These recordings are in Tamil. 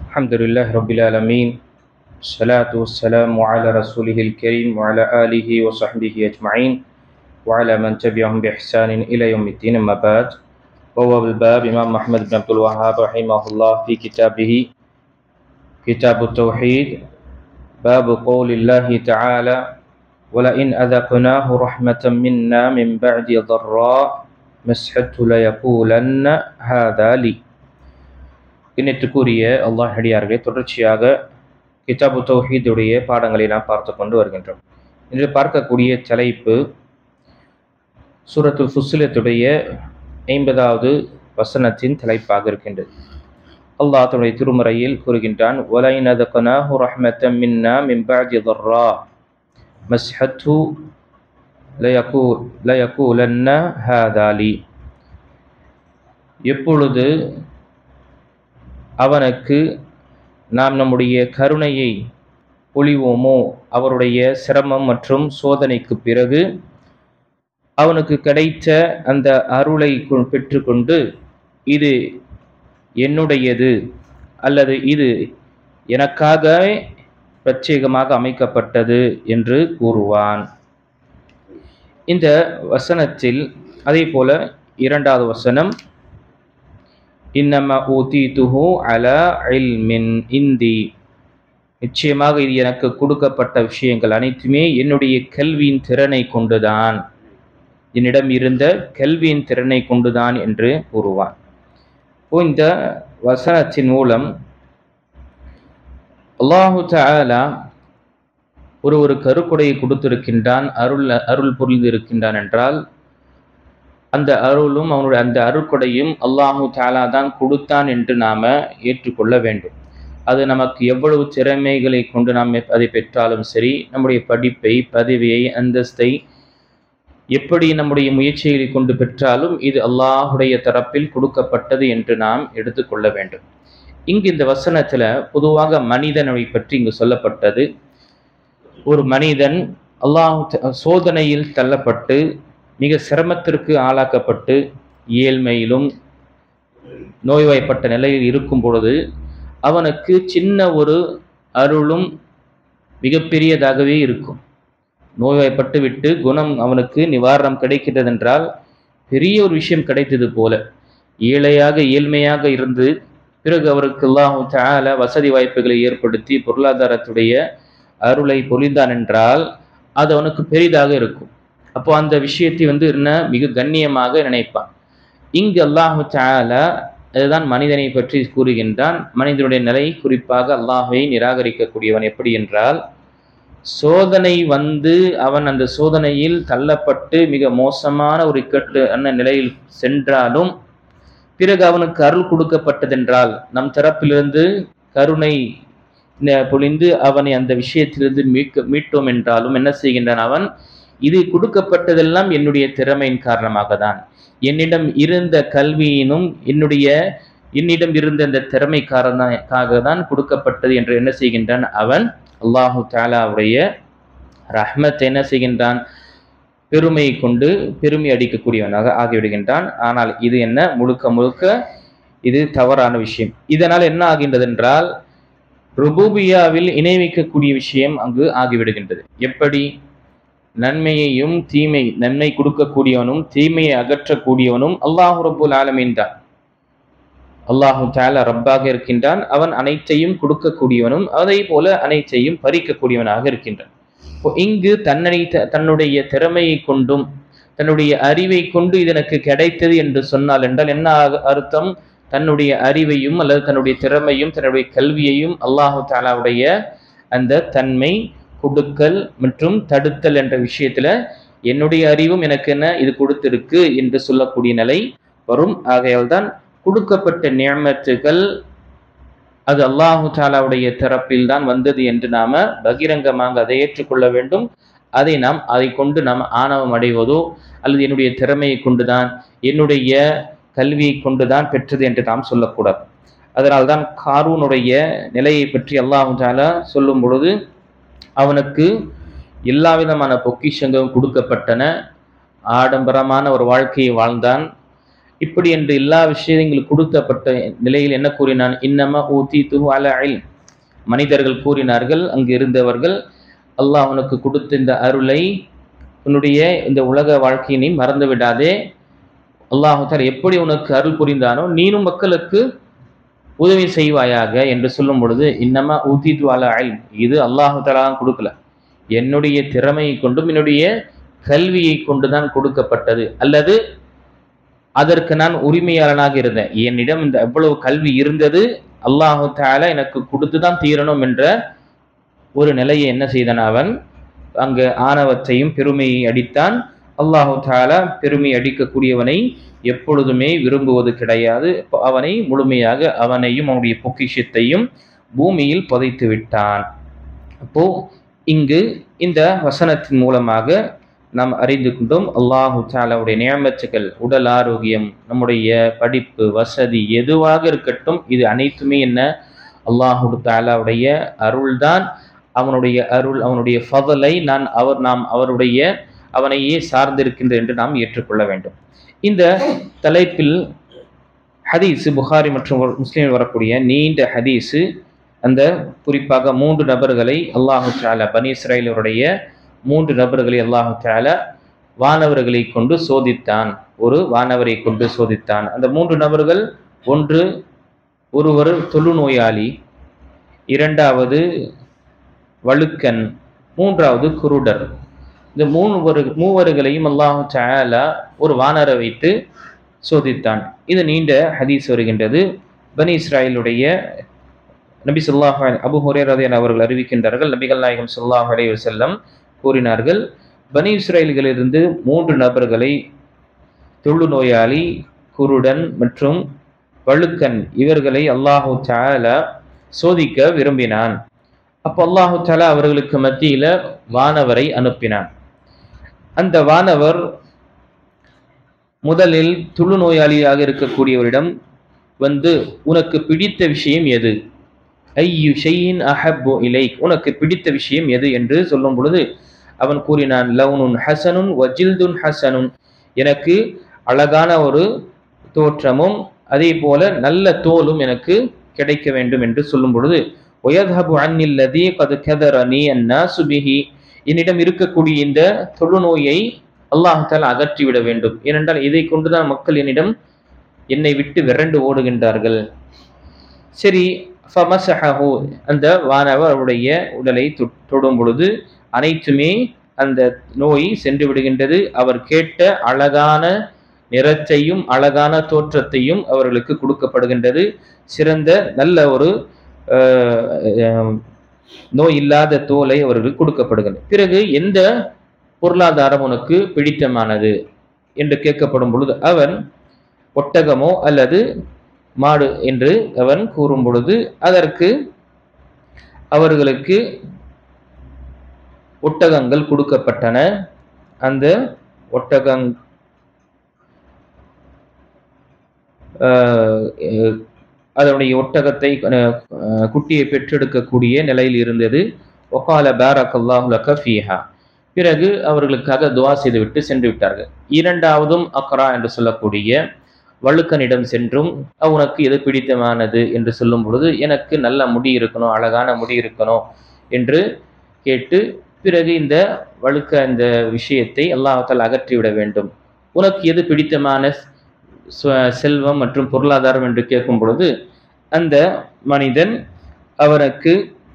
الحمد لله رب العالمين. الصلاة والسلام على رسوله الكريم وعلى آله وصحبه أجمعين وعلى من تبعهم بإحسان إلى يوم الدين. أما بعد، بواب الباب إمام محمد بن عبد الوهاب رحمه الله في كتابه كتاب التوحيد باب قول الله تعالى ولئن أذقناه رحمة منا من بعد ضراء مسحته ليقولن هذا لي. இன்னத்துக்குரிய அல்லாஹ் அடியார்களே, தொடர்ச்சியாக கிதாபு தௌஹீதுடைய பாடங்களை நாம் பார்த்து கொண்டு வருகின்றோம். இன்று பார்க்கக்கூடிய தலைப்பு சூரத்துல் ஃபுஸ்ஸிலத்துடைய 50வது வசனத்தின் தலைப்பாக இருக்கின்றது. அல்லாஹ் தன்னுடைய திருமறையில் கூறுகின்றான், வலைன் அதகனாஹு ரஹ்மத்தம் மின்னா மின் பஅதி ضرா மஸ்ஹத்து லயகூலன்ன ஹாதா லி. எப்பொழுது அவனுக்கு நாம் நம்முடைய கருணையை பொழிவோமோ, அவருடைய சிரமம் மற்றும் சோதனைக்கு பிறகு அவனுக்கு கிடைத்த அந்த அருளை பெற்றுக்கொண்டு இது என்னுடையது அல்லது இது எனக்காக பிரத்யேகமாக அமைக்கப்பட்டது என்று கூறுவான். இந்த வசனத்தில் அதே போல 2வது வசனம், இன்னமா ஊதீதுஹு அலா இல்மின் இந்தி, நிச்சயமாக இது எனக்கு கொடுக்கப்பட்ட விஷயங்கள் அனைத்துமே என்னுடைய கல்வியின் திறனை கொண்டுதான், என்னிடம் இருந்த கல்வியின் திறனை கொண்டுதான் என்று கூறுவான். இந்த வசனத்தின் மூலம் அல்லாஹு தஆலா ஒரு கருக்குடையை கொடுத்திருக்கின்றான், அருள் புரிந்திருக்கின்றான் என்றால் அந்த அருளும் அவனுடைய அந்த அருட்கொடையும் அல்லாஹு தஆலா தான் கொடுத்தான் என்று நாம ஏற்றுக்கொள்ள வேண்டும். அது நமக்கு எவ்வளவு திறமைகளை கொண்டு நாம் அதை பெற்றாலும் சரி, நம்முடைய படிப்பை, பதவியை, அந்தஸ்தை எப்படி நம்முடைய முயற்சிகளை கொண்டு பெற்றாலும் இது அல்லாஹுடைய தரப்பில் கொடுக்கப்பட்டது என்று நாம் எடுத்துக்கொள்ள வேண்டும். இங்கு இந்த வசனத்துல பொதுவாக மனிதனை பற்றி இங்கு சொல்லப்பட்டது. ஒரு மனிதன் சோதனையில் தள்ளப்பட்டு மிக சிரமத்திற்கு ஆளாக்கப்பட்டு ஏழ்மையிலும் நோய்வாய்ப்பட்ட நிலையில் இருக்கும் பொழுது அவனுக்கு சின்ன ஒரு அருளும் மிகப்பெரியதாகவே இருக்கும். நோய்வாய்ப்பட்டு விட்டு குணம் அவனுக்கு நிவாரணம் கிடைக்கிறது என்றால் பெரிய ஒரு விஷயம் கிடைத்தது போல. ஏழ்மையாக இருந்து பிறகு அவருக்கு அல்லாஹு தஆலா வசதி வாய்ப்புகளை ஏற்படுத்தி பொருளாதாரத்துடைய அருளை பொழிந்தான் என்றால் அது அவனுக்கு பெரிதாக இருக்கும். அப்போ அந்த விஷயத்தை என்ன மிக கண்ணியமாக நினைப்பான். இங்கு அல்லாஹு தஆலா அதுதான் மனிதனை பற்றி கூறுகின்றான். மனிதனுடைய நிலை குறிப்பாக அல்லாஹ்வை நிராகரிக்கக்கூடியவன் எப்படி என்றால், சோதனை அவன் அந்த சோதனையில் தள்ளப்பட்டு மிக மோசமான ஒரு இக்கட்டு நிலையில் சென்றாலும் பிறகு அவனுக்கு அருள் கொடுக்கப்பட்டதென்றால் நம் தரப்பிலிருந்து கருணை பொழிந்து அவனை அந்த விஷயத்திலிருந்து மீட்டோம் என்றாலும் என்ன செய்கின்றான் அவன், இது கொடுக்கப்பட்டதெல்லாம் என்னுடைய திறமையின் காரணமாக தான், என்னிடம் இருந்த கல்வியினும் என்னிடம் இருந்த அந்த திறமைக்காக தான் கொடுக்கப்பட்டது என்று என்ன செய்கின்றான் அவன் அல்லாஹு தஆலாவுடைய ரஹ்மத்தை என்ன செய்கின்றான், பெருமையை கொண்டு பெருமை அடிக்கக்கூடியவனாக ஆகிவிடுகின்றான். ஆனால் இது முழுக்க இது தவறான விஷயம். இதனால் என்ன ஆகின்றது என்றால் ருபூபியாவில் இணை வைக்கக்கூடிய விஷயம் அங்கு ஆகிவிடுகின்றது. எப்படி நன்மையையும் நன்மை கொடுக்கக்கூடியவனும் தீமையை அகற்றக்கூடியவனும் அல்லாஹு ரப்புல் ஆலமீன் தான். அல்லாஹு தஆலா ரப்பாக இருக்கின்றான், அவன் அனைத்தையும் கொடுக்கக்கூடியவனும் அதே போல அனைத்தையும் பறிக்கக்கூடியவனாக இருக்கின்றான். இங்கு தன்னுடைய திறமையை கொண்டும் தன்னுடைய அறிவை கொண்டு இது எனக்கு கிடைத்தது என்று சொன்னால் என்றால் என்ன அர்த்தம், தன்னுடைய அறிவையும் அல்லது தன்னுடைய திறமையும் தன்னுடைய கல்வியையும் அல்லாஹு தஆலாவுடைய அந்த தன்மை கொடுக்கல் மற்றும் தடுத்தல் என்ற விஷயத்துல என்னுடைய அறிவும் எனக்கு இது கொடுத்திருக்கு என்று சொல்லக்கூடிய நிலை வரும். ஆகையால் தான் கொடுக்கப்பட்ட நிஅமத்துகள் அது அல்லாஹு தஆலாவுடைய தரப்பில் தான் வந்தது என்று நாம பகிரங்கமாக அதை ஏற்றுக்கொள்ள வேண்டும். அதை கொண்டு நாம் ஆணவம் அடைவதோ அல்லது என்னுடைய திறமையை கொண்டுதான் என்னுடைய கல்வியை கொண்டுதான் பெற்றது என்று நாம் சொல்லக்கூடாது. அதனால்தான் காரூனுடைய நிலையை பற்றி அல்லாஹு தஆலா சொல்லும் பொழுது அவனுக்கு எல்லா விதமான பொக்கிஷங்களும் கொடுக்கப்பட்டன, ஆடம்பரமான ஒரு வாழ்க்கையை வாழ்ந்தான், இப்படி என்று எல்லா விஷயங்களும் கொடுக்கப்பட்ட நிலையில் என்ன கூறினான்? இன்னமா ஊதீதுஹு அலா இல்ம். மனிதர்கள் கூறினார்கள், அங்கு இருந்தவர்கள், அல்லாஹ் உனக்கு கொடுத்த இந்த அருளை, உன்னுடைய இந்த உலக வாழ்க்கையினை மறந்து விடாதே. அல்லாஹ் தஆலா எப்படி உனக்கு அருள் புரிந்தானோ நீனும் மக்களுக்கு உதவி செய்வாயாக என்று சொல்லும் பொழுது, இன்னமா ஊதீது அலா இல்ம், இது அல்லாஹ் தஆலா கொடுக்கல, என்னுடைய திறமையை கொண்டும் என்னுடைய கல்வியை கொண்டுதான் கொடுக்கப்பட்டது, அல்லது அதற்கு நான் உரிமையாளனாக இருந்தேன், என்னிடம் இந்த எவ்வளவு கல்வி இருந்தது, அல்லாஹ் தஆலா எனக்கு கொடுத்துதான் தீரணும் என்ற ஒரு நிலையை என்ன செய்தான்? அவன் அங்கு ஆணவத்தையும் பெருமையை அடித்தான். அல்லாஹ் தஆலா பெருமை அடிக்கக்கூடியவனை எப்பொழுதுமே விரும்புவது கிடையாது. அவனை முழுமையாக, அவனையும் அவனுடைய பொக்கிஷத்தையும் பூமியில் புதைத்து விட்டான். அப்போ இங்கு இந்த வசனத்தின் மூலமாக நாம் அறிந்து கொண்டோம், அல்லாஹு தஆலாவுடைய நியமத்துகள், உடல் ஆரோக்கியம், நம்முடைய படிப்பு, வசதி எதுவாக இருக்கட்டும், இது அனைத்துமே என்ன? அல்லாஹு தஆலாவுடைய அருள்தான். அவனுடைய அருள், அவனுடைய ஃபضலை நாம் அவருடைய அவனையே சார்ந்திருக்கின்ற என்று நாம் ஏற்றுக்கொள்ள வேண்டும். இந்த தலைப்பில் ஹதீஸ், புகாரி மற்றும் முஸ்லிமில் வரக்கூடிய நீண்ட ஹதீஸ், அந்த குறிப்பாக 3 நபர்களை அல்லாஹு தஆலா, பனி இஸ்ராயேலுடைய 3 நபர்களை அல்லாஹு தஆலா வானவர்களை கொண்டு சோதித்தான். ஒரு வானவரை கொண்டு சோதித்தான். அந்த 3 நபர்கள், ஒருவர் தொழுநோயாளி, இரண்டாவது வழுக்கன், மூன்றாவது குருடர். இந்த மூவர்களையும் அல்லாஹு தஆலா ஒரு வானரை வைத்து சோதித்தான். இது நீண்ட ஹதீஸ் வருகின்றது. பனி இஸ்ராயேலுடைய நபி ஸல்லல்லாஹு அலைஹி அபூ ஹுரைரா ரலியல்லாஹு அவர்கள் அறிவிக்கின்றார்கள், நபிகள் நாயகம் ஸல்லல்லாஹு அலைஹி வஸல்லம் கூறினார்கள், பனி இஸ்ராயேல்களிலிருந்து 3 நபர்களை, தொழுநோயாளி, குருடன் மற்றும் வழுக்கன், இவர்களை அல்லாஹு தஆலா சோதிக்க விரும்பினான். அப்போ அல்லாஹு தஆலா அவர்களுக்கு மத்தியில வானவரை அனுப்பினான். அந்த வானவர் முதலில் தொழுநோயாளியாக இருக்கக்கூடியவரிடம் வந்து, உனக்கு பிடித்த விஷயம் எது? ஐயு ஷைஇன் அஹப்பு இலைக், உனக்கு பிடித்த விஷயம் எது என்று சொல்லும் பொழுது அவன் கூறினான், லவுனுன் ஹசனுன் வஜில்துன் ஹசனுன், எனக்கு அழகான ஒரு தோற்றமும் அதே போல நல்ல தோலும் எனக்கு கிடைக்க வேண்டும் என்று சொல்லும் பொழுது, வயத்ஹபு அன்னில் லதீ கத் கதரனி அன்னாசு பிஹி, என்னிடம் இருக்கக்கூடிய இந்த தொழுநோயை அல்லாஹ் தஆலா அகற்றிவிட வேண்டும். ஏனென்றால் இதை கொண்டுதான் மக்கள் என்னை விட்டு விரண்டு ஓடுகின்றார்கள். சரி, ஃபமஸஹஹு, அந்த வானவர் அவருடைய உடலை தொடும் பொழுது அனைத்துமே அந்த நோய் சென்று விடுகின்றது. அவர் கேட்ட அழகான நிறத்தையும் அழகான தோற்றத்தையும் அவர்களுக்கு கொடுக்கப்படுகின்றது. சிறந்த நல்ல ஒரு நோய் இல்லாத தோலை அவர்களுக்கு கொடுக்கப்படுகின்றது. பிறகு எந்த பொருளாதாரம் உனக்கு பிடித்தமானது என்று கேட்கப்படும் பொழுது அவன் ஒட்டகமோ அல்லது மாடு என்று அவன் கூறும் பொழுது அதற்கு அவர்களுக்கு ஒட்டகங்கள் கொடுக்கப்பட்டன. அந்த அதனுடைய ஒட்டகத்தை குட்டியை பெற்றெடுக்கக்கூடிய நிலையில் இருந்தது. ஒகால பாரக்கல்லாஹு லக ஃபீஹா, பிறகு அவர்களுக்காக துஆ செய்துவிட்டு சென்று விட்டார்கள். இரண்டாவதும் அக்ரா என்று சொல்லக்கூடிய வழுக்கனிடம் சென்றும், உனக்கு எது பிடித்தமானது என்று சொல்லும் பொழுது, எனக்கு நல்ல முடி இருக்கணும், அழகான முடி இருக்கணும் என்று கேட்டு, பிறகு இந்த இந்த விஷயத்தை அல்லாஹ் தஆலா அகற்றிவிட வேண்டும். உனக்கு எது பிடித்தமான செல்வம் மற்றும் பொருளாதாரம் என்று கேட்கும் பொழுது அந்த மனிதன் அவனுக்கு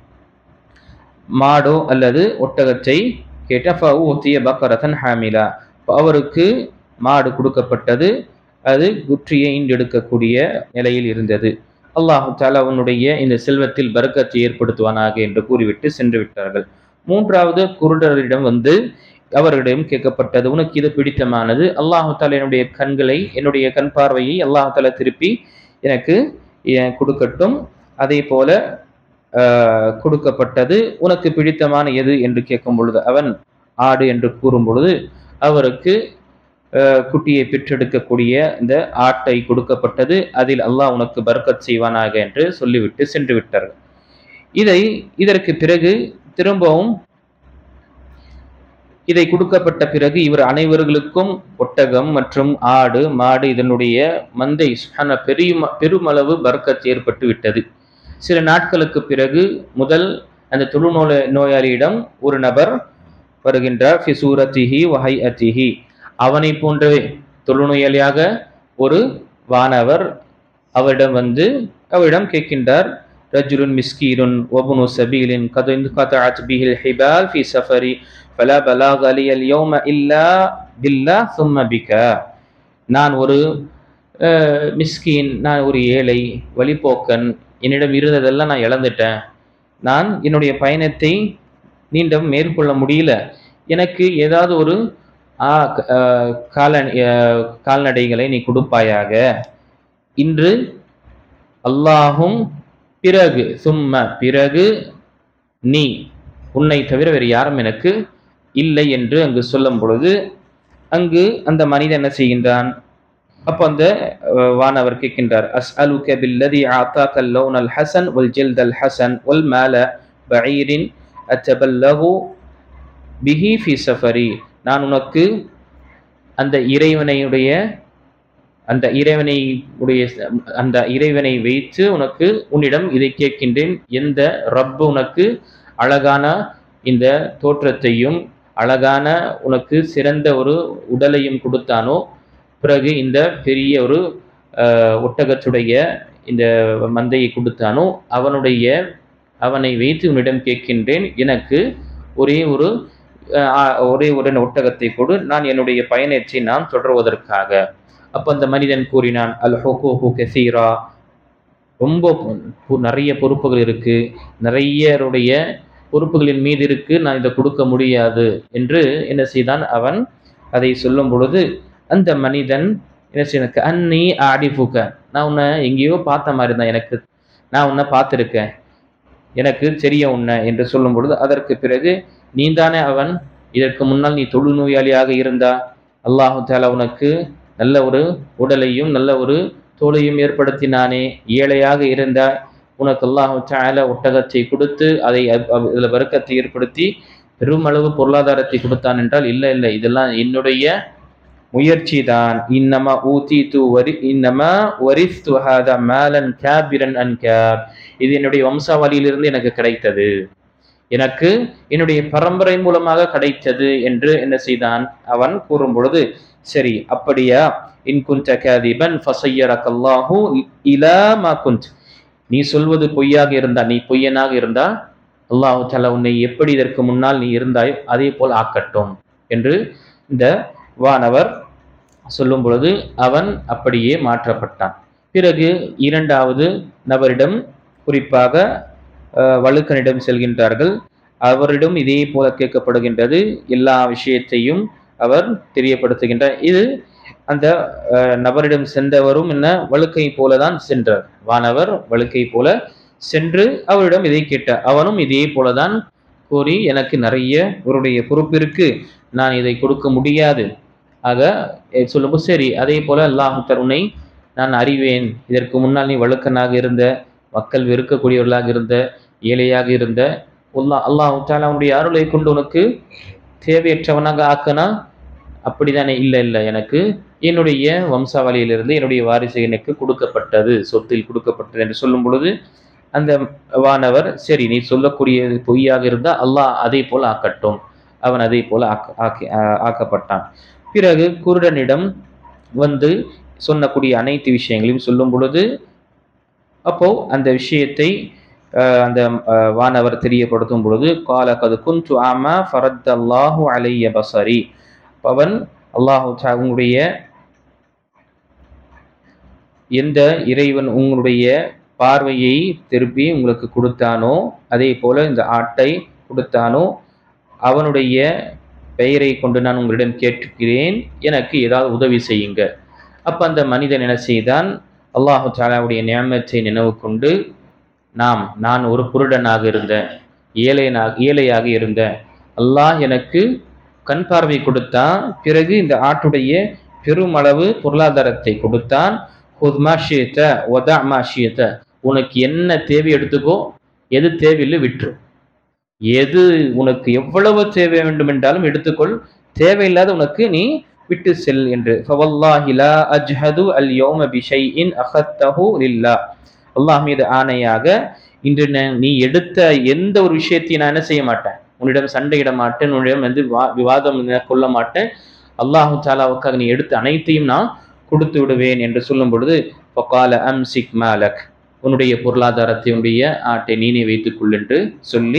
மாடோ அல்லது ஒட்டகத்தை கேட்ட, ஃபஊதிய பக்கரத்தன் ஹாமிலா, அவருக்கு மாடு கொடுக்கப்பட்டது, அது குற்றியை ஈண்டெடுக்கக்கூடிய நிலையில் இருந்தது. அல்லாஹு தஆலா அவனுடைய இந்த செல்வத்தில் பரக்கத்தை ஏற்படுத்துவானாக என்று கூறிவிட்டு சென்று விட்டார்கள். மூன்றாவது குருடரிடம் வந்து அவர்களிடம் கேட்கப்பட்டது, உனக்கு இது பிடித்தமானது, அல்லாஹு தஆலா என்னுடைய கண்களை, என்னுடைய கண் பார்வையை அல்லாஹு தஆலா திருப்பி எனக்கு கொடுக்கட்டும். அதே போல கொடுக்கப்பட்டது. உனக்கு பிடித்தமான எது என்று கேட்கும் பொழுது அவன் ஆடு என்று கூறும் பொழுது அவருக்கு குட்டியை பெற்றெடுக்கக்கூடிய இந்த ஆட்டை கொடுக்கப்பட்டது. அதில் அல்லாஹ் உனக்கு பரக்கத் செய்வானாக என்று சொல்லிவிட்டு சென்று விட்டார்கள். இதற்கு பிறகு திரும்பவும் இதை கொடுக்கப்பட்ட பிறகு இவர் அனைவர்களுக்கும் ஒட்டகம் மற்றும் ஆடு மாடு இதனுடைய மந்தை பெருமளவு பர்க்கத் ஏற்பட்டு விட்டது. சில நாட்களுக்கு பிறகு முதல் அந்த நோயாளியிடம் ஒரு நபர் வருகின்றார். ஃபிசூரத்திஹி வஹைஅத்திஹி, அவனை போன்றவே தொழுநோயாளியாக ஒரு வானவர் அவரிடம் கேட்கின்றார். ரஜுலுன் மிஸ்கீருன் வபுனு சபீலின் கதஅத் பிஹில் ஹிபால் ஃபி சஃபரி ஃபலா பலாக அலியல் யௌம இல்லா பில்லாஹ் சும்ம பிக. நான் ஒரு மிஸ்கீன், நான் ஒரு ஏழை வழிபோக்கன், என்னிடம் இருந்ததெல்லாம் நான் இழந்துட்டேன், நான் என்னுடைய பயணத்தை நீண்டம் மேற்கொள்ள முடியல, எனக்கு ஏதாவது ஒரு கால்நடைகளை நீ கொடுப்பாயாக. இன்று அல்லாஹும் பிறகு நீ, உன்னை தவிர வேறு யாரும் எனக்கு இல்லை என்று அங்கு சொல்லும் பொழுது அங்கு அந்த மனிதன் என்ன செய்கின்றான்? அப்போ அந்த வானவர் கேட்கின்றார். அஸ்அலுக பில்லதி ஆதாகல் லௌனல் ஹஸன் வல் ஜில்தல் ஹஸன் வல் மால பஈரின் அத்தபல்லஹு பிஹி ஃபி சஃபரி. நான் உனக்கு அந்த இறைவனை வைத்து உனக்கு உன்னிடம் இதை கேட்கின்றேன். எந்த ரப்பு உனக்கு அழகான இந்த தோற்றத்தையும் அழகான உனக்கு சிறந்த ஒரு உடலையும் கொடுத்தானோ, பிறகு இந்த பெரிய ஒரு ஒட்டகத்துடைய இந்த மந்தையை கொடுத்தானோ, அவனை வைத்து உன்னிடம் கேட்கின்றேன், எனக்கு ஒரே ஒரு ஒட்டகத்தை கொடு, நான் என்னுடைய பயணத்தை நான் தொடர்வதற்காக. அப்போ அந்த மனிதன் கூறினான், அல் ஹுகூகு கஸீரா, ரொம்ப நிறைய பொறுப்புகள் இருக்கு, நிறையருடைய பொறுப்புகளின் மீது இருக்கு, நான் இதை கொடுக்க முடியாது என்று என்ன செய்தான்? அவன் அதை சொல்லும் பொழுது அந்த மனிதன் என்ன செய்ய, அன்னி ஆடிஃபுக, நான் உன்னை எங்கேயோ பார்த்த மாதிரி தான், நான் உன்னை பார்த்துருக்கேன், எனக்கு தெரிய உன்னை என்று சொல்லும் பொழுது அதற்கு பிறகு நீதானே அவன், இதற்கு முன்னால் நீ தொழுநோயாளியாக இருந்தா, அல்லாஹு தஆலா உனக்கு நல்ல ஒரு உடலையும் நல்ல ஒரு தோலையும் ஏற்படுத்தினானே, ஏழையாக இருந்தாய், உனக்கு அல்லாஹு தஆலா ஒட்டகத்தை கொடுத்து அதை இதில் பரக்கத்தை ஏற்படுத்தி பெருமளவு பொருளாதாரத்தை கொடுத்தான் என்றால், இல்லை இதெல்லாம் என்னுடைய முயற்சி தான். இன்னமா வரிஸ்து ஹாதா மாலன் காபிரன் அன் காப், இது என்னுடைய வம்சாவளியிலிருந்து எனக்கு கிடைத்தது, எனக்கு என்னுடைய பரம்பரை மூலமாக கிடைத்தது என்று என்ன செய்தான்? அவன் கூறும் பொழுது, சரி அப்படியா, இன் குன்த காதிபன் ஃபஸய்யரக்கல்லாஹு இலா மா குன்த், நீ சொல்வது பொய்யாக இருந்தா, நீ பொய்யனாக இருந்தா அல்லாஹு தஆலா உன்னை எப்படி இதற்கு முன்னால் நீ இருந்தாயோ அதே போல் ஆக்கட்டும் என்று இந்த வானவர் சொல்லும் பொழுது அவன் அப்படியே மாற்றப்பட்டான். பிறகு இரண்டாவது நபரிடம், குறிப்பாக வழுக்கனிடம் செல்கின்றார்கள். அவரிடம் இதே போல கேட்கப்படுகின்றது. எல்லா விஷயத்தையும் அவர் தெரியப்படுத்துகின்றார். இது அந்த நபரிடம் சென்றவரும் என்ன வழுக்கை போலதான் சென்றார். வானவர் வழுக்கை போல சென்று அவரிடம் இதை கேட்டார். அவனும் இதே போலதான் கூறி, எனக்கு நிறைய அவருடைய பொறுப்பு இருக்கு, நான் இதை கொடுக்க முடியாது. ஆக சொல்லும்போது, சரி அதே போல அல்லாஹ் தஆலா நான் அறிவேன், இதற்கு முன்னால் நீ வழுக்கனாக இருந்த, மக்கள் வெறுக்கக்கூடியவர்களாக இருந்த, ஏழையாக இருந்த, அல்லாஹ் தஆலா உன்னுடைய அருளை கொண்டு உனக்கு தேவையற்றவனாக ஆக்கனா, அப்படித்தானே? இல்லை, எனக்கு என்னுடைய வம்சாவளியிலிருந்து என்னுடைய வாரிசு எனக்கு கொடுக்கப்பட்டது, சொத்தில் கொடுக்கப்பட்டது என்று சொல்லும் பொழுது அந்த வானவர், சரி நீ சொல்லக்கூடிய பொய்யாக இருந்தால் அல்லாஹ் அதே போல் ஆக்கட்டும். அவன் அதே போல ஆக்கப்பட்டான். பிறகு குருடனிடம் சொல்லக்கூடிய அனைத்து விஷயங்களையும் சொல்லும் பொழுது அப்போ அந்த விஷயத்தை அந்த வானவர் தெரியப்படுத்தும் பொழுது, கால கது குன்து ஆமா ஃபரத்தல்லாஹு அலைய பஸரி, அவன் அல்லாஹு தஆலா உங்களுடைய எந்த இறைவன் உங்களுடைய பார்வையை திருப்பி உங்களுக்கு கொடுத்தானோ, அதே போல இந்த ஆட்டை கொடுத்தானோ, அவனுடைய பெயரை கொண்டு நான் உங்களிடம் கேட்கிறேன், எனக்கு ஏதாவது உதவி செய்யுங்க. அப்ப அந்த மனிதன் என்ன செய்தான்? அல்லாஹு தஆலாவுடைய நியமத்தை நினைவு கொண்டு, நான் ஒரு குருடனாக இருந்தேன், ஏழையாக இருந்தேன், அல்லாஹ் எனக்கு கண் பார்வை கொடுத்தான், பிறகு இந்த ஆட்டுடைய பெருமளவு பொருளாதாரத்தை கொடுத்தான். உனக்கு என்ன தேவை எடுத்துக்கோ, எது தேவையில்லை விட்டுரு. எது உனக்கு எவ்வளவு தேவை வேண்டும் என்றாலும் எடுத்துக்கொள், தேவையில்லாத உனக்கு நீ விட்டு செல் என்று. ஃபவல்லாஹி லா அஜ்ஹது அல் யௌம பிஷைஇன் அகத்தஹு லில்லாஹ். அல்லாஹ் மீது ஆணையாக, இன்று நீ எடுத்த எந்த ஒரு விஷயத்தையும் நான் என்ன செய்ய மாட்டேன், உன்னிடம் சண்டையிட மாட்டேன், உன்னிடம் விவாதம் கொள்ள மாட்டேன். அல்லாஹு தாலாவுக்காக நீ எடுத்த அனைத்தையும் நான் கொடுத்து விடுவேன் என்று சொல்லும் பொழுது, ஃபகால அம்சிக் மாலக், உன்னுடைய பொருளாதாரத்தை, உன்னுடைய ஆட்டை நீனே வைத்துக் கொள் என்று சொல்லி,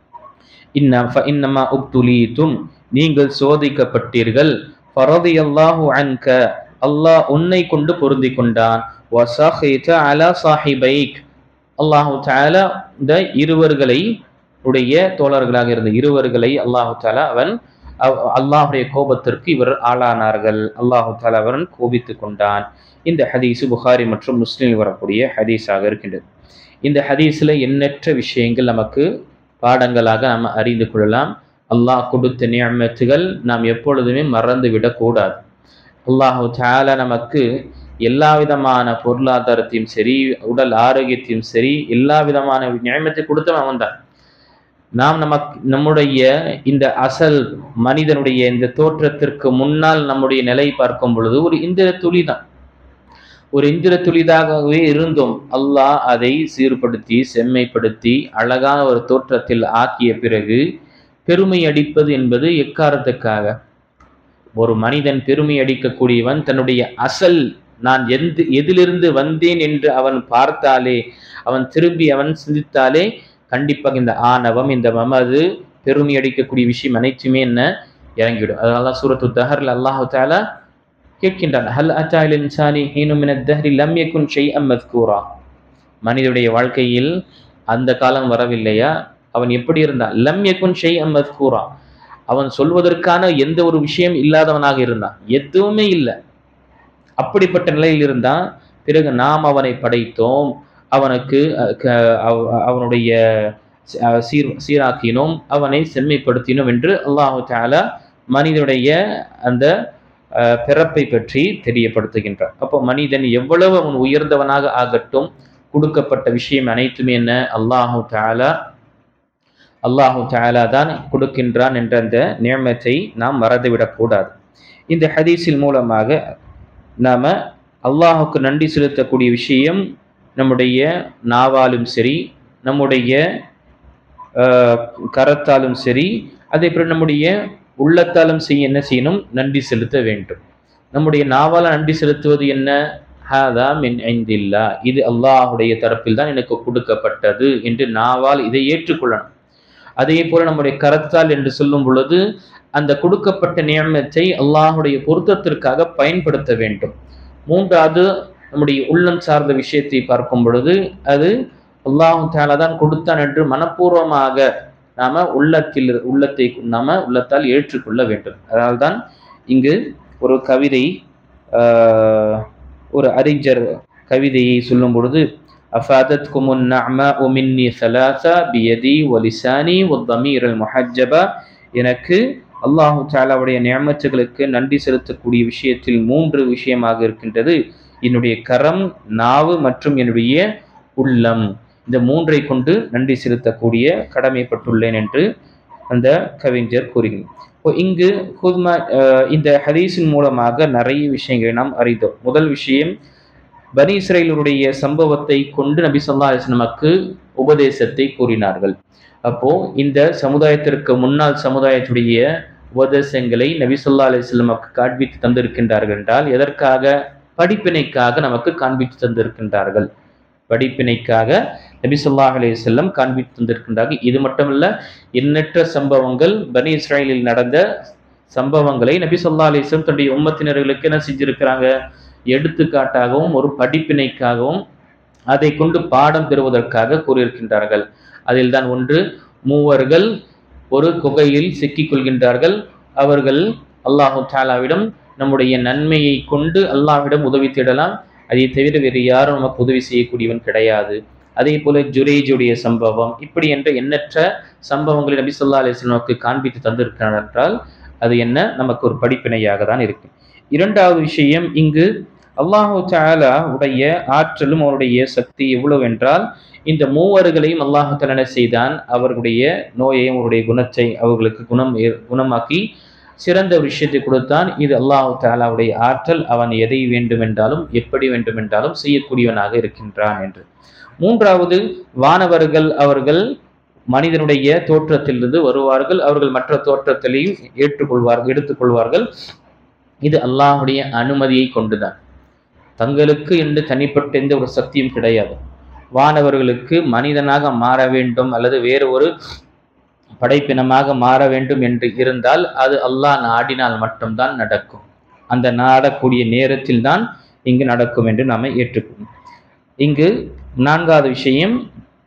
இன்னமா உப்துலீதும், நீங்கள் சோதிக்கப்பட்டீர்கள், ஃபரதியல்லாஹு அன்க, அல்லாஹ் உன்னை கொண்டு பொருந்தி கொண்டான், வஸஹித அலா சாஹிபைக், அல்லாஹு தஆலா இந்த இருவர்களை உடைய தோழர்களாக இருந்த இருவர்களை அல்லாஹு தஆலா அவன் அல்லாஹுடைய கோபத்திற்கு இவர் ஆளானார்கள், அல்லாஹு தஆலா அவன் கோபித்துக் கொண்டான். இந்த ஹதீஸ் புகாரி மற்றும் முஸ்லிமில் வரக்கூடிய ஹதீஸாக இருக்கின்றது. இந்த ஹதீஸில் எண்ணற்ற விஷயங்கள் நமக்கு பாடங்களாக நாம் அறிந்து கொள்ளலாம். அல்லாஹ் கொடுத்த நிஅமத்துகள் நாம் எப்பொழுதுமே மறந்து விடக்கூடாது. அல்லாஹு தஆலா நமக்கு எல்லா விதமான பொருளாதாரத்தையும் சரி, உடல் ஆரோக்கியத்தையும் சரி, எல்லா விதமான நியமத்தை கொடுத்தவன் அவன் தான். நாம் நம்முடைய இந்த அசல் மனிதனுடைய இந்த தோற்றத்திற்கு முன்னால் நம்முடைய நிலை பார்க்கும் பொழுது ஒரு இந்திர துளி தான், ஒரு இந்திர துளிதாகவே இருந்தோம். அல்லாஹ் அதை சீர்படுத்தி செம்மைப்படுத்தி அழகான ஒரு தோற்றத்தில் ஆக்கிய பிறகு பெருமை அடிப்பது என்பது எக்காரணத்துக்காக? ஒரு மனிதன் பெருமை அடிக்கக்கூடியவன் தன்னுடைய அசல் நான் எதிலிருந்து வந்தேன் என்று அவன் பார்த்தாலே, அவன் திரும்பி அவன் சிந்தித்தாலே, கண்டிப்பாக இந்த ஆணவம், இந்த மமது, பெருமை அடிக்கக்கூடிய விஷயம் அனைத்துமே என்ன இறங்கிவிடும். அதனால சூரத்து தஹர்ல அல்லாஹு தஆலா கேட்கின்றான், ஹல் அத்தா இல் இன்சானி ஹீனும் மினத் தஹ்ரி லம் யகுன் ஷைஅம் மذ்கூரா, மனிதனுடைய வாழ்க்கையில் அந்த காலம் வரவில்லையா, அவன் எப்படி இருந்தான்? லம் யகுன் ஷைஅம் மذ்கூரா, அவன் சொல்வதற்கான எந்த ஒரு விஷயம் இல்லாதவனாக இருந்தான், எதுவுமே இல்லை. அப்படிப்பட்ட நிலையில் இருந்தான். பிறகு நாம் அவனை படைத்தோம், அவனுக்கு அவனுடைய சீராக்கினோம், அவனை செம்மைப்படுத்தினோம் என்று அல்லாஹு தஆலா மனிதனுடைய அந்த பிறப்பை பற்றி தெரியப்படுத்துகின்றார். அப்போ மனிதன் எவ்வளவு அவன் உயர்ந்தவனாக ஆகட்டும், கொடுக்கப்பட்ட விஷயம் அனைத்துமே என்ன, அல்லாஹு தஆலா தான் கொடுக்கின்றான் என்ற அந்த நியமத்தை நாம் மறந்துவிடக்கூடாது. இந்த ஹதீஸின் மூலமாக நாம் அல்லாஹுக்கு நன்றி செலுத்தக்கூடிய விஷயம் நம்முடைய நாவாலும் சரி, நம்முடைய கரத்தாலும் சரி, அதே போல் நம்முடைய உள்ளத்தாலும் என்ன செய்யணும், நன்றி செலுத்த வேண்டும். நம்முடைய நாவால் நன்றி செலுத்துவது என்ன, ஹாதா மின் இந்தில்லாஹ், இது அல்லாஹுடைய தரப்பில் தான் எனக்கு கொடுக்கப்பட்டது என்று நாவால் இதை ஏற்றுக்கொள்ளணும். அதே போல நம்முடைய கரத்தால் என்று சொல்லும் பொழுது அந்த கொடுக்கப்பட்ட நியமத்தை அல்லாஹுடைய பொருத்தத்திற்காக பயன்படுத்த வேண்டும். மூன்றாவது, நம்முடைய உள்ளம் சார்ந்த விஷயத்தை பார்க்கும் பொழுது அது அல்லாஹு தஆலா தான் கொடுத்தான் என்று மனப்பூர்வமாக நாம உள்ளத்தால் ஏற்றுக்கொள்ள வேண்டும். அதனால்தான் இங்கு ஒரு கவிதை, ஒரு அறிஞர் கவிதையை சொல்லும் பொழுது, அஃபாதத்குமுன் நஅமாஉ மின்னி ஸலாஸா பியதி வலிசானி வத்தமீரல் முஹஜ்ஜபா, எனக்கு அல்லாஹு தஆலாவுடைய நியமத்துகளுக்கு நன்றி செலுத்தக்கூடிய விஷயத்தில் 3 விஷயமாக இருக்கின்றது, என்னுடைய கரம், நாவு மற்றும் என்னுடைய உள்ளம். இந்த 3ஐ கொண்டு நன்றி செலுத்தக்கூடிய கடமைப்பட்டுள்ளேன் என்று அந்த கவிஞர் கூறுகிறார். இங்கு இந்த ஹதீஸின் மூலமாக நிறைய விஷயங்களை நாம் அறிந்தோம். முதல் விஷயம், பனி இஸ்ரவேலுடைய சம்பவத்தை கொண்டு நபி ஸல்லல்லாஹு அலைஹி வஸல்லம் நமக்கு உபதேசத்தை கூறினார்கள். அப்போ இந்த சமுதாயத்திற்கு முன்னாள் சமுதாயத்துடைய உபதேசங்களை நபி ஸல்லல்லாஹு அலைஹி வஸல்லம் நமக்கு காண்பித்து தந்திருக்கின்றார்கள் என்றால் எதற்காக? படிப்பினைக்காக நமக்கு காண்பித்து தந்திருக்கின்றார்கள். படிப்பினைக்காக நபி ஸல்லல்லாஹு அலைஹி வஸல்லம் காண்பித்து தந்திருக்கின்றார்கள். இது மட்டுமல்ல, எண்ணற்ற சம்பவங்கள், பனி இஸ்ரவேலில் நடந்த சம்பவங்களை நபி ஸல்லல்லாஹு அலைஹி வஸல்லம் தன்னுடைய உம்மத்தினர்களுக்கு என்ன செஞ்சிருக்கிறாங்க, எடுத்துக்காட்டாகவும் ஒரு படிப்பினைக்காகவும் அதை கொண்டு பாடம் பெறுவதற்காக கூறியிருக்கின்றார்கள். அதில் தான் ஒன்று, மூவர்கள் ஒரு குகையில் சிக்கிக் கொள்கின்றார்கள். அவர்கள் அல்லாஹு தஆலாவிடம் நம்முடைய நன்மையை கொண்டு அல்லாஹ்விடம் உதவி தேடலாம், அதை தவிர வேறு யாரும் நமக்கு உதவி செய்யக்கூடியவன் கிடையாது. அதே போல ஜுரேஜுடைய சம்பவம், இப்படி என்ற எண்ணற்ற சம்பவங்களை நபி ஸல்லல்லாஹு அலைஹி வஸல்லம் நமக்கு காண்பித்து தந்திருக்கிறார் என்றால் அது என்ன, நமக்கு ஒரு படிப்பினையாக தான் இருக்கு. இரண்டாவது விஷயம், இங்கு அல்லாஹு தஆலா உடைய ஆற்றலும் அவருடைய சக்தி எவ்வளவு என்றால், இந்த மூவர்களையும் அல்லாஹு தஆலா என்ன செய்தான், அவர்களுடைய நோயை அவருடைய குணத்தை அவர்களுக்கு குணமாக்கி சிறந்த ஒரு விஷயத்தை கொடுத்தான். இது அல்லாஹு தஆலாவுடைய ஆற்றல். அவன் எதை வேண்டுமென்றாலும் எப்படி வேண்டுமென்றாலும் செய்யக்கூடியவனாக இருக்கின்றான் என்று. மூன்றாவது, வானவர்கள் அவர்கள் மனிதனுடைய தோற்றத்திலிருந்து வருவார்கள். அவர்கள் மற்ற தோற்றத்திலையும் எடுத்துக்கொள்வார்கள். இது அல்லாஹுடைய அனுமதியை கொண்டுதான். தங்களுக்கு என்று தனிப்பட்ட எந்த ஒரு சக்தியும் கிடையாது. வானவர்களுக்கு மனிதனாக மாற வேண்டும் அல்லது வேறு ஒரு படைப்பினமாக மாற வேண்டும் என்று இருந்தால் அது அல்லாஹ் நாடினால் மட்டும்தான் நடக்கும். அந்த நாடக்கூடிய நேரத்தில் தான் இங்கு நடக்கும் என்று நாம் ஏற்றுக்கொள்ளும். இங்கு நான்காவது விஷயம்,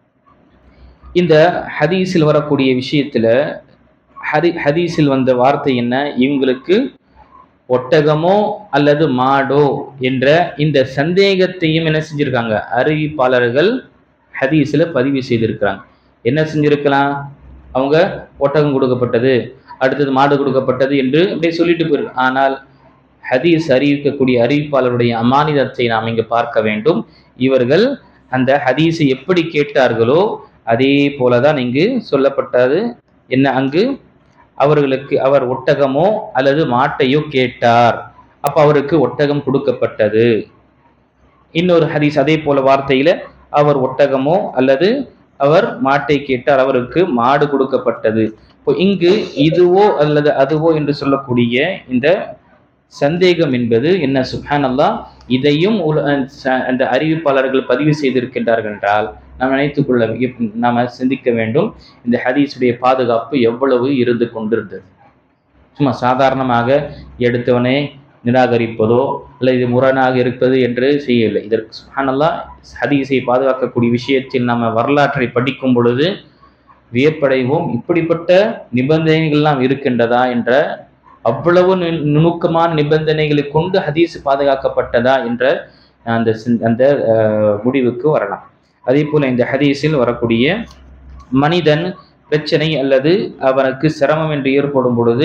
இந்த ஹதீஸில் வரக்கூடிய விஷயத்துல ஹதீஸில் வந்த வார்த்தை என்ன, இவங்களுக்கு ஒட்டகமோ அல்லது மாடோ என்ற இந்த சந்தேகத்தையும் என்ன செஞ்சிருக்காங்க, அறிவிப்பாளர்கள் ஹதீஸில் பதிவு செய்திருக்கிறாங்க. என்ன செஞ்சிருக்கலாம், அவங்க ஒட்டகம் கொடுக்கப்பட்டது, அடுத்தது மாடு கொடுக்கப்பட்டது என்று அப்படியே சொல்லிட்டு போயிருக்கு. ஆனால் ஹதீஸ் அறிவிக்கக்கூடிய அறிவிப்பாளருடைய அமானிதத்தை நாம் இங்கு பார்க்க வேண்டும். இவர்கள் அந்த ஹதீஸை எப்படி கேட்டார்களோ அதே போலதான் இங்கு சொல்லப்பட்டது. என்ன, அங்கு அவர்களுக்கு அவர் ஒட்டகமோ அல்லது மாட்டையோ கேட்டார், அப்ப அவருக்கு ஒட்டகம் கொடுக்கப்பட்டது. இன்னொரு ஹதீஸ் அதே போல வார்த்தையில அவர் ஒட்டகமோ அல்லது அவர் மாட்டை கேட்டார், அவருக்கு மாடு கொடுக்கப்பட்டது. இப்போ இங்கு இதுவோ அல்லது அதுவோ என்று சொல்லக்கூடிய இந்த சந்தேகம் என்பது என்ன, சுப்ஹானல்லாஹ், இதையும் அந்த அறிவிப்பாளர்கள் பதிவு செய்திருக்கின்றார்கள் என்றால் நாம் நினைத்துக்கொள்ள, நாம சிந்திக்க வேண்டும், இந்த ஹதீஸுடைய பாதுகாப்பு எவ்வளவு இருந்து கொண்டிருந்தது. சும்மா சாதாரணமாக எடுத்தவனே நிராகரிப்பதோ அல்லது இது முரணாக இருப்பது என்று செய்யவில்லை. இதற்கு சுப்ஹானல்லாஹ் ஹதீஸை பாதுகாக்கக்கூடிய விஷயத்தில் நாம் வரலாற்றை படிக்கும் பொழுது வியப்படைவோம். இப்படிப்பட்ட நிபந்தனைகள்லாம் இருக்கின்றதா என்ற, அவ்வளவு நுணுக்கமான நிபந்தனைகளை கொண்டு ஹதீஸ் பாதுகாக்கப்பட்டதா என்ற அந்த முடிவுக்கு வரலாம். அதே போல இந்த ஹதீஸில் வரக்கூடிய மனிதன் பிரச்சனை அல்லது அவனுக்கு சிரமம் என்று ஏற்படும் பொழுது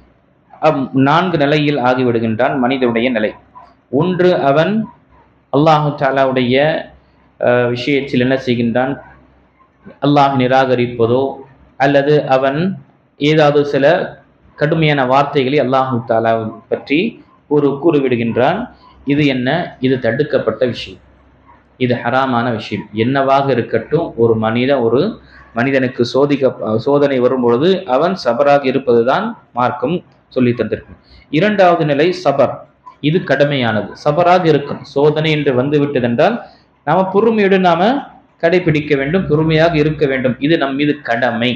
4 நிலையில் ஆகிவிடுகின்றான் மனிதனுடைய நிலை. ஒன்று, அவன் அல்லாஹு தஆலாவுடைய விஷயத்தில் என்ன செய்கின்றான், அல்லாஹ் நிராகரிப்பதோ அல்லது அவன் ஏதாவது சில கடுமையான வார்த்தைகளை அல்லாஹு தஆலா பற்றி கூறிவிடுகின்றான். இது என்ன, இது தடுக்கப்பட்ட விஷயம், இது ஹராமான விஷயம். என்னவாக இருக்கட்டும், ஒரு மனிதனுக்கு சோதனை வரும்பொழுது அவன் சபராக இருப்பதுதான் மார்க்கம் சொல்லி தந்திருக்கும். இரண்டாவது நிலை சபர், இது கடமையானது. சபராக இருக்கும். சோதனை என்று வந்து விட்டதென்றால் நாம பொறுமையோடு நாம கடைபிடிக்க வேண்டும், பொறுமையாக இருக்க வேண்டும். இது நம் மீது கடமை.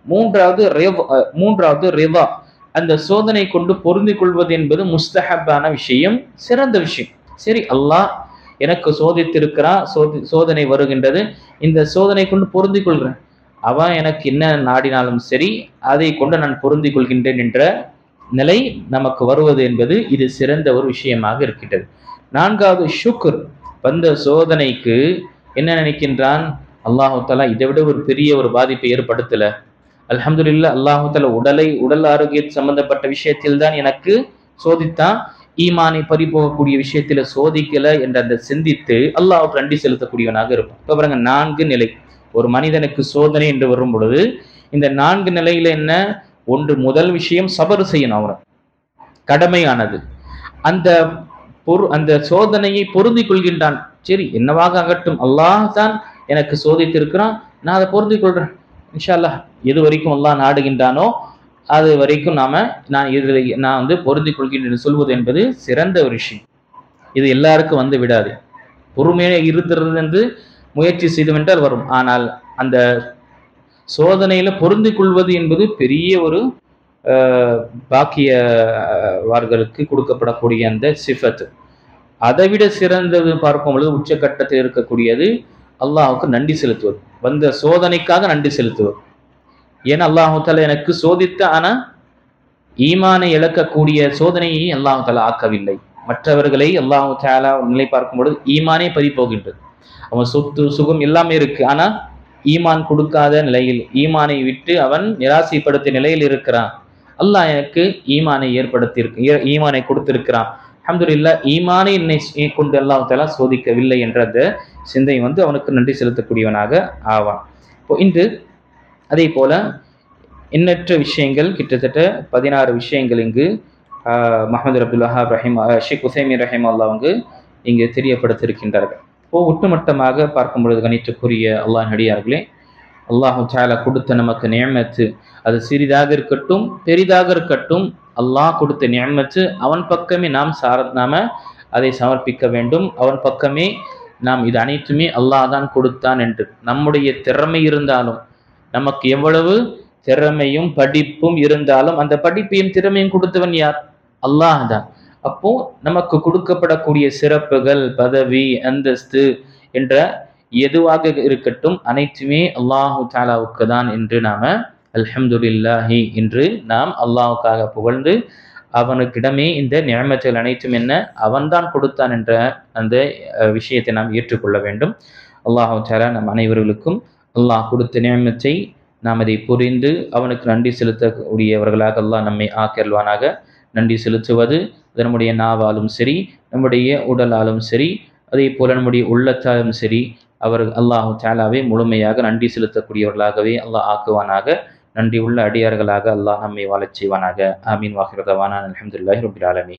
மூன்றாவது ரிதா, அந்த சோதனை கொண்டு பொருந்தி கொள்வது என்பது முஸ்தஹப்பான விஷயம், சிறந்த விஷயம். சரி, அல்லாஹ் எனக்கு சோதித்திருக்கிறான், சோதனை வருகின்றது, இந்த சோதனை கொண்டு பொருந்தி கொள்கிறேன், அவன் எனக்கு என்ன நாடினாலும் சரி அதை கொண்டு நான் பொருந்தி கொள்கின்றேன் என்ற நிலை நமக்கு வருவது என்பது இது சிறந்த ஒரு விஷயமாக இருக்கின்றது. நான்காவது ஷுக்ர், வந்த சோதனைக்கு என்ன நினைக்கின்றான், அல்லாஹு தஆலா இதை விட ஒரு பெரிய ஒரு பாதிப்பை ஏற்படுத்தல, அல்ஹம்துலில்லாஹ், அல்லாஹு தஆலா உடல் ஆரோக்கிய சம்பந்தப்பட்ட விஷயத்தில் தான் எனக்கு சோதித்தான், ஈமானை பறிபோகக்கூடிய விஷயத்துல சோதிக்கல என்ற அந்த சிந்தித்து அல்லாஹ்வுக்கு நன்றி செலுத்தக்கூடியவனாக இருப்பான். இப்போ பாருங்க, 4 நிலை ஒரு மனிதனுக்கு சோதனை என்று வரும் பொழுது இந்த 4 நிலையில என்ன, ஒன்று, முதல் விஷயம் சபர் செய்யணும், அவரை கடமையானது. அந்த சோதனையை பொருந்தி கொள்கின்றான். சரி, என்னவாக ஆகட்டும், அல்லாஹ் தான் எனக்கு சோதித்திருக்கிறான், நான் அதை பொருந்தி கொள்றேன், இன்ஷா அல்லாஹ் எது வரைக்கும் அல்லாஹ் நாடுகின்றானோ அது வரைக்கும் நான் பொருந்தி கொள்கின்றேன் சொல்வது என்பது சிறந்த ஒரு விஷயம். இது எல்லாருக்கும் வந்து விடாது. பொறுமையாக இருக்கிறது என்று முயற்சி செய்துவென்றால் வரும். ஆனால் அந்த சோதனையில பொருந்தி கொள்வது என்பது பெரிய ஒரு பாக்கியவார்களுக்கு கொடுக்கப்படக்கூடிய அந்த சிஃபத். அதைவிட சிறந்தது பார்க்கும் பொழுது உச்சக்கட்டத்தில் இருக்கக்கூடியது அல்லாஹுக்கு நன்றி செலுத்துவது, வந்த சோதனைக்காக நன்றி செலுத்துவது. ஏன்னா அல்லாஹு தஆலா எனக்கு சோதித்த, ஆனா ஈமானை இழக்கக்கூடிய சோதனையை அல்லாஹு தஆலா ஆக்கவில்லை. மற்றவர்களை அல்லாஹு தஆலா நிலை பார்க்கும் பொழுது ஈமானே பறி போகின்றது. அவன் சொத்து சுகம் எல்லாமே இருக்கு, ஆனா ஈமான் கொடுக்காத நிலையில், ஈமானை விட்டு அவன் நிராசைப்படுத்திய நிலையில் இருக்கிறான். அல்லாஹ் எனக்கு ஈமானை கொடுத்திருக்கிறான். அல்ஹம்துலில்லாஹ் ஈமானை என்னை கொண்டு அல்லாஹ் தஆலா சோதிக்கவில்லை என்ற அந்த சிந்தை அவனுக்கு நன்றி செலுத்தக்கூடியவனாக ஆவான். இப்போ இன்று அதே போல எண்ணற்ற விஷயங்கள், கிட்டத்தட்ட 16 விஷயங்கள் இங்கு முஹம்மது அப்துல் வஹாப் ஷேக் உசைமீன் ரஹிமஹுல்லாஹ் இங்கு தெரியப்படுத்தியிருக்கின்றார்கள். இப்போ ஒட்டுமொத்தமாக பார்க்கும் பொழுது கணித்துக்குரிய அல்லாஹ் அடியார்களே, அல்லாஹு தஆலா கொடுத்த நமக்கு நிஅமத்து, அது சிறிதாக இருக்கட்டும் பெரிதாக இருக்கட்டும், அல்லாஹ் கொடுத்த நிஅமத்து அவன் பக்கமே நாம அதை சமர்ப்பிக்க வேண்டும். அவன் பக்கமே நாம் இது அனைத்துமே அல்லாஹ் தான் கொடுத்தான் என்று. நம்முடைய திறமை இருந்தாலும், நமக்கு எவ்வளவு திறமையும் படிப்பும் இருந்தாலும், அந்த படிப்பையும் திறமையும் கொடுத்தவன் யார்? அல்லாஹ் தான். அப்போ நமக்கு கொடுக்கப்படக்கூடிய சிறப்புகள், பதவி, அந்தஸ்து என்ற எதுவாக இருக்கட்டும் அனைத்துமே அல்லாஹு தஆலாவுக்கு தான் என்று நாம அல்ஹம்துலில்லாஹி என்று நாம் அல்லாஹ்வுக்காக புகழ்ந்து, அவனுக்கிடமே இந்த நிஅமத்துகள் அனைத்தும் என்ன அவன்தான் கொடுத்தான் என்ற அந்த விஷயத்தை நாம் ஏற்றுக்கொள்ள வேண்டும். அல்லாஹு தஆலா நம் அனைவர்களுக்கும் அல்லாஹ் கொடுத்த நிஅமத்தை நாம் அதை புரிந்து அவனுக்கு நன்றி செலுத்தக்கூடியவர்களாக அல்லாஹ் நம்மை ஆக்கியல்வானாக. நன்றி செலுத்துவது நம்முடைய நாவாலும் சரி, நம்முடைய உடலாலும் சரி, அதே போல நம்முடைய உள்ளத்தாலும் சரி, அல்லாஹு தஆலாவை முழுமையாக நன்றி செலுத்தக்கூடியவர்களாகவே அல்லாஹ் ஆக்குவானாக. நன்றி உள்ள அடியார்களாக அல்லாஹ் நம்மை வாழச் செய்வானாக. ஆமீன். வாஹிரு தஅவானா அல்ஹம்துலில்லாஹி ரப்பில் ஆலமீன்.